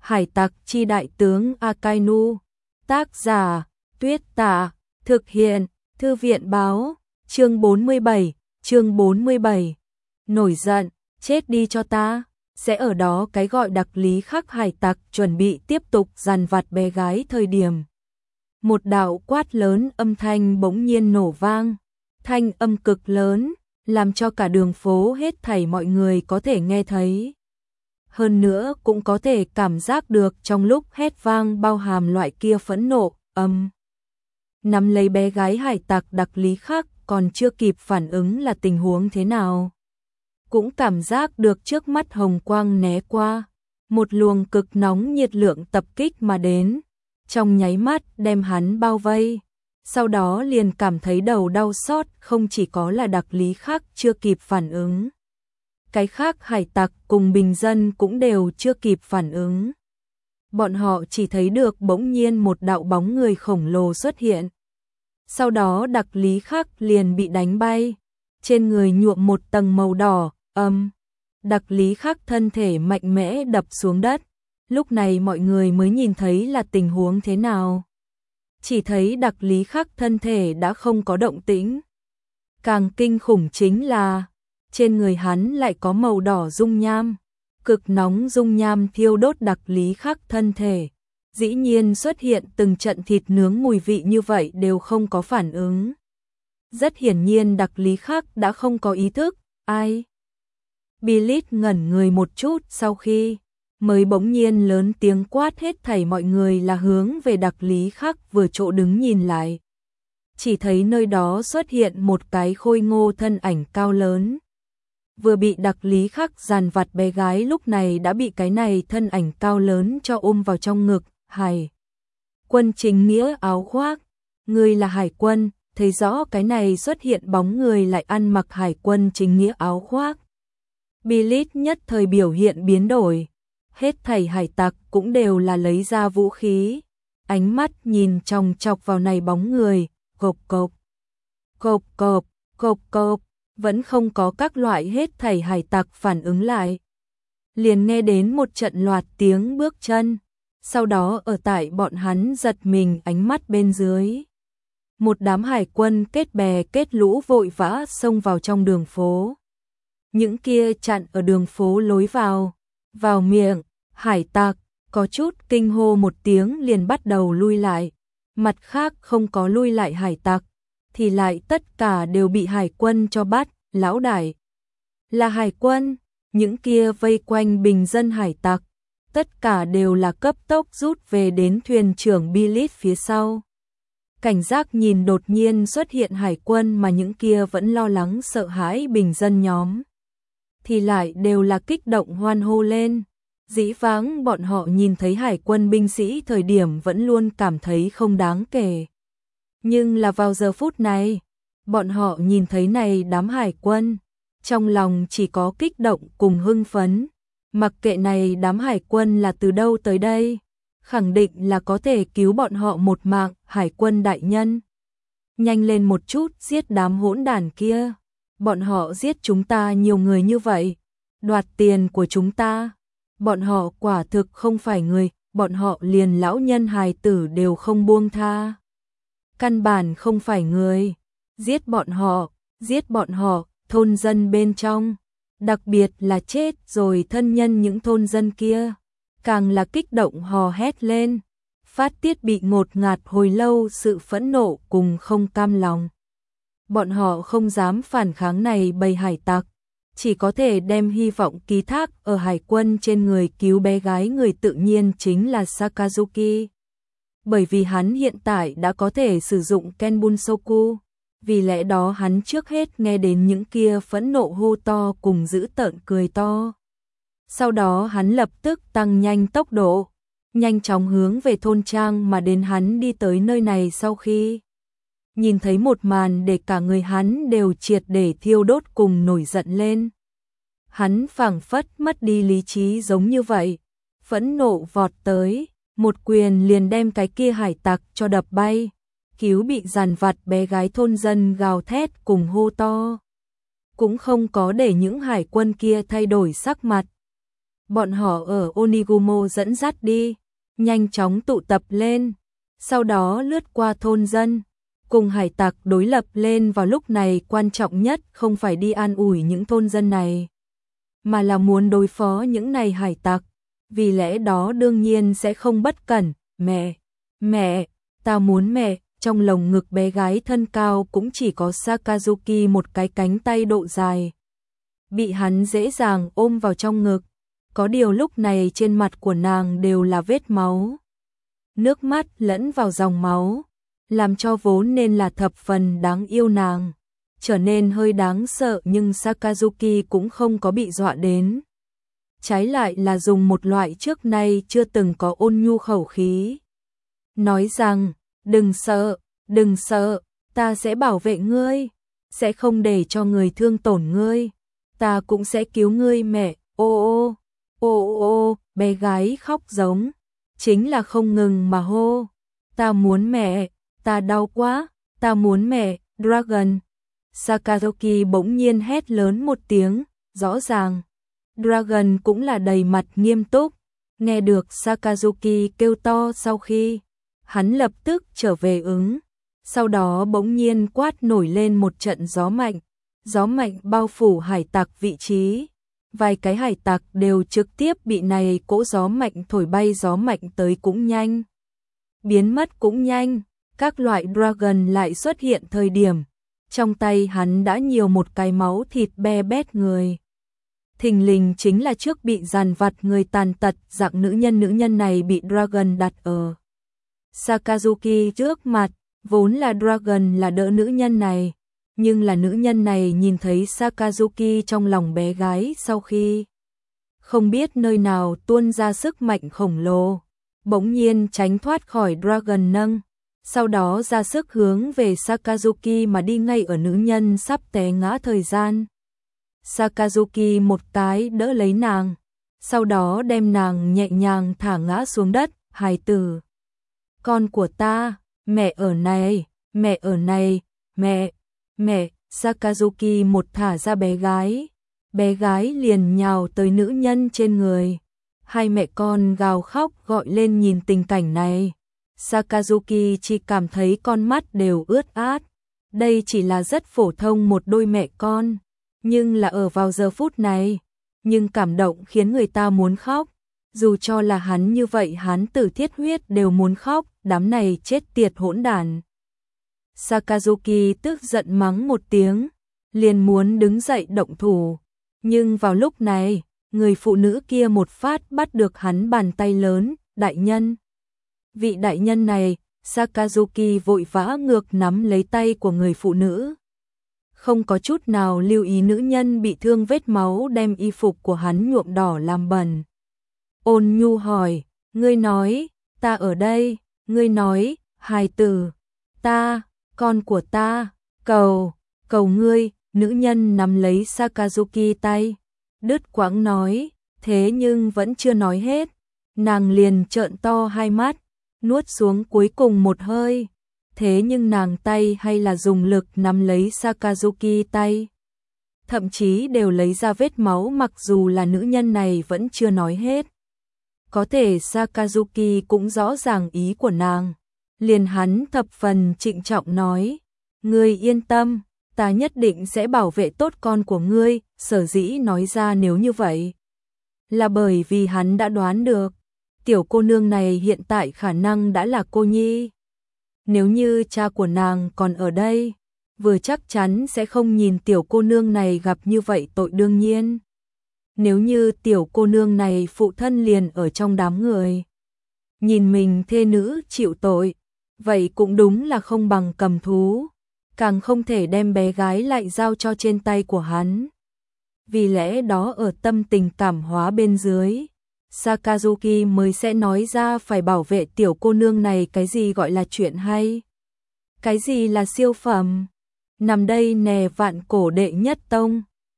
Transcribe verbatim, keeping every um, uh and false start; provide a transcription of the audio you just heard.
Hải tặc chi đại tướng Akainu. Tác giả, Tuyết Tạ. Thực hiện, Thư viện báo. Chương bốn mươi bảy, chương bốn mươi bảy. Nổi giận, chết đi cho ta. Sẽ ở đó cái gọi đặc lý khắc hải tặc chuẩn bị tiếp tục dằn vặt bé gái thời điểm. Một đạo quát lớn âm thanh bỗng nhiên nổ vang. Thanh âm cực lớn, làm cho cả đường phố hết thảy mọi người có thể nghe thấy. Hơn nữa cũng có thể cảm giác được trong lúc hét vang bao hàm loại kia phẫn nộ, âm. Nắm lấy bé gái hải tặc đặc lý khắc còn chưa kịp phản ứng là tình huống thế nào. Cũng cảm giác được trước mắt hồng quang né qua, một luồng cực nóng nhiệt lượng tập kích mà đến, trong nháy mắt đem hắn bao vây. Sau đó liền cảm thấy đầu đau xót, không chỉ có là đặc lý khắc chưa kịp phản ứng. Cái khác hải tặc cùng bình dân cũng đều chưa kịp phản ứng. Bọn họ chỉ thấy được bỗng nhiên một đạo bóng người khổng lồ xuất hiện. Sau đó đặc lý khắc liền bị đánh bay, trên người nhuộm một tầng màu đỏ, âm. Đặc lý khắc thân thể mạnh mẽ đập xuống đất. Lúc này mọi người mới nhìn thấy là tình huống thế nào. Chỉ thấy đặc lý khắc thân thể đã không có động tĩnh. Càng kinh khủng chính là trên người hắn lại có màu đỏ dung nham, cực nóng dung nham thiêu đốt đặc lý khắc thân thể. Dĩ nhiên xuất hiện từng trận thịt nướng mùi vị như vậy đều không có phản ứng. Rất hiển nhiên đặc lý khắc đã không có ý thức. Ai? Billit ngẩn người một chút sau khi mới bỗng nhiên lớn tiếng quát hết thảy mọi người là hướng về đặc lý khắc vừa chỗ đứng nhìn lại. Chỉ thấy nơi đó xuất hiện một cái khôi ngô thân ảnh cao lớn. Vừa bị đặc lý khắc dàn vặt bé gái lúc này đã bị cái này thân ảnh cao lớn cho ôm vào trong ngực. Hải quân chính nghĩa áo khoác, người là hải quân, thấy rõ cái này xuất hiện bóng người lại ăn mặc hải quân chính nghĩa áo khoác. Billit nhất thời biểu hiện biến đổi, hết thảy hải tặc cũng đều là lấy ra vũ khí, ánh mắt nhìn chòng chọc vào này bóng người, cộp cộp, cộp cộp, cộp cộp, vẫn không có các loại hết thảy hải tặc phản ứng lại. Liền nghe đến một trận loạt tiếng bước chân. Sau đó ở tại bọn hắn giật mình ánh mắt bên dưới. Một đám hải quân kết bè kết lũ vội vã xông vào trong đường phố. Những kia chặn ở đường phố lối vào, vào miệng, hải tặc, có chút kinh hô một tiếng liền bắt đầu lui lại. Mặt khác không có lui lại hải tặc, thì lại tất cả đều bị hải quân cho bắt, lão đại. Là hải quân, những kia vây quanh bình dân hải tặc. Tất cả đều là cấp tốc rút về đến thuyền trưởng Billit phía sau. Cảnh giác nhìn đột nhiên xuất hiện hải quân mà những kia vẫn lo lắng sợ hãi bình dân nhóm. Thì lại đều là kích động hoan hô lên. Dĩ vãng bọn họ nhìn thấy hải quân binh sĩ thời điểm vẫn luôn cảm thấy không đáng kể. Nhưng là vào giờ phút này, bọn họ nhìn thấy này đám hải quân. Trong lòng chỉ có kích động cùng hưng phấn. Mặc kệ này đám hải quân là từ đâu tới đây, khẳng định là có thể cứu bọn họ một mạng, hải quân đại nhân. Nhanh lên một chút giết đám hỗn đản kia, bọn họ giết chúng ta nhiều người như vậy, đoạt tiền của chúng ta. Bọn họ quả thực không phải người, bọn họ liền lão nhân hài tử đều không buông tha. Căn bản không phải người, giết bọn họ, giết bọn họ, thôn dân bên trong. Đặc biệt là chết rồi thân nhân những thôn dân kia, càng là kích động hò hét lên, phát tiết bị ngột ngạt hồi lâu sự phẫn nộ cùng không cam lòng. Bọn họ không dám phản kháng này bầy hải tặc, chỉ có thể đem hy vọng ký thác ở hải quân trên người cứu bé gái người tự nhiên chính là Sakazuki. Bởi vì hắn hiện tại đã có thể sử dụng Kenbunsoku. Vì lẽ đó hắn trước hết nghe đến những kia phẫn nộ hô to cùng dữ tợn cười to. Sau đó hắn lập tức tăng nhanh tốc độ, nhanh chóng hướng về thôn trang mà đến. Hắn đi tới nơi này sau khi nhìn thấy một màn để cả người hắn đều triệt để thiêu đốt cùng nổi giận lên. Hắn phảng phất mất đi lý trí giống như vậy, phẫn nộ vọt tới, một quyền liền đem cái kia hải tặc cho đập bay. Cứu bị dàn vặt bé gái thôn dân gào thét cùng hô to. Cũng không có để những hải quân kia thay đổi sắc mặt. Bọn họ ở Onigumo dẫn dắt đi, nhanh chóng tụ tập lên, sau đó lướt qua thôn dân, cùng hải tặc đối lập lên. Vào lúc này quan trọng nhất không phải đi an ủi những thôn dân này, mà là muốn đối phó những này hải tặc, vì lẽ đó đương nhiên sẽ không bất cẩn. Mẹ, mẹ, ta muốn mẹ. Trong lồng ngực bé gái thân cao cũng chỉ có Sakazuki một cái cánh tay độ dài, bị hắn dễ dàng ôm vào trong ngực. Có điều lúc này trên mặt của nàng đều là vết máu, nước mắt lẫn vào dòng máu, làm cho vốn nên là thập phần đáng yêu nàng trở nên hơi đáng sợ. Nhưng Sakazuki cũng không có bị dọa đến, trái lại là dùng một loại trước nay chưa từng có ôn nhu khẩu khí, nói rằng: đừng sợ, đừng sợ, ta sẽ bảo vệ ngươi, sẽ không để cho người thương tổn ngươi, ta cũng sẽ cứu ngươi mẹ. Ô ô, ô ô, bé gái khóc giống, chính là không ngừng mà hô, ta muốn mẹ, ta đau quá, ta muốn mẹ. Dragon. Sakazuki bỗng nhiên hét lớn một tiếng, rõ ràng Dragon cũng là đầy mặt nghiêm túc. Nghe được Sakazuki kêu to, sau khi hắn lập tức trở về ứng, sau đó bỗng nhiên quát nổi lên một trận gió mạnh, gió mạnh bao phủ hải tặc vị trí, vài cái hải tặc đều trực tiếp bị này cỗ gió mạnh thổi bay. Gió mạnh tới cũng nhanh, biến mất cũng nhanh. Các loại Dragon lại xuất hiện thời điểm, trong tay hắn đã nhiều một cái máu thịt be bét người. Thình lình chính là trước bị giàn vặt người tàn tật dạng nữ nhân. Nữ nhân này bị Dragon đặt ở Sakazuki trước mặt, vốn là Dragon là đỡ nữ nhân này, nhưng là nữ nhân này nhìn thấy Sakazuki trong lòng bé gái, sau khi không biết nơi nào tuôn ra sức mạnh khổng lồ, bỗng nhiên tránh thoát khỏi Dragon nâng, sau đó ra sức hướng về Sakazuki mà đi. Ngay ở nữ nhân sắp té ngã thời gian, Sakazuki một cái đỡ lấy nàng, sau đó đem nàng nhẹ nhàng thả ngã xuống đất. Hài tử, con của ta, mẹ ở này, mẹ ở này, mẹ, mẹ. Sakazuki một thả ra bé gái, bé gái liền nhào tới nữ nhân trên người. Hai mẹ con gào khóc gọi lên. Nhìn tình cảnh này, Sakazuki chỉ cảm thấy con mắt đều ướt át. Đây chỉ là rất phổ thông một đôi mẹ con, nhưng là ở vào giờ phút này, nhưng cảm động khiến người ta muốn khóc. Dù cho là hắn như vậy, hắn tử thiết huyết đều muốn khóc. Đám này chết tiệt hỗn đản. Sakazuki tức giận mắng một tiếng, liền muốn đứng dậy động thủ, nhưng vào lúc này, người phụ nữ kia một phát bắt được hắn bàn tay lớn. Đại nhân. Vị đại nhân này. Sakazuki vội vã ngược nắm lấy tay của người phụ nữ, không có chút nào lưu ý nữ nhân bị thương, vết máu đem y phục của hắn nhuộm đỏ làm bẩn. Ôn nhu hỏi: ngươi nói, ta ở đây, ngươi nói, hài tử, ta, con của ta, cầu, cầu ngươi. Nữ nhân nắm lấy Sakazuki tay, đứt quãng nói, thế nhưng vẫn chưa nói hết, nàng liền trợn to hai mắt, nuốt xuống cuối cùng một hơi. Thế nhưng nàng tay hay là dùng lực nắm lấy Sakazuki tay, thậm chí đều lấy ra vết máu. Mặc dù là nữ nhân này vẫn chưa nói hết, có thể Sakazuki cũng rõ ràng ý của nàng, liền hắn thập phần trịnh trọng nói: ngươi yên tâm, ta nhất định sẽ bảo vệ tốt con của ngươi. Sở dĩ nói ra nếu như vậy, là bởi vì hắn đã đoán được, tiểu cô nương này hiện tại khả năng đã là cô nhi. Nếu như cha của nàng còn ở đây, vừa chắc chắn sẽ không nhìn tiểu cô nương này gặp như vậy tội. Đương nhiên, nếu như tiểu cô nương này phụ thân liền ở trong đám người, nhìn mình thê nữ chịu tội, vậy cũng đúng là không bằng cầm thú, càng không thể đem bé gái lại giao cho trên tay của hắn. Vì lẽ đó ở tâm tình cảm hóa bên dưới, Sakazuki mới sẽ nói ra phải bảo vệ tiểu cô nương này. Cái gì gọi là chuyện hay? Cái gì là siêu phẩm? Nằm đây nè, vạn cổ đệ nhất tông.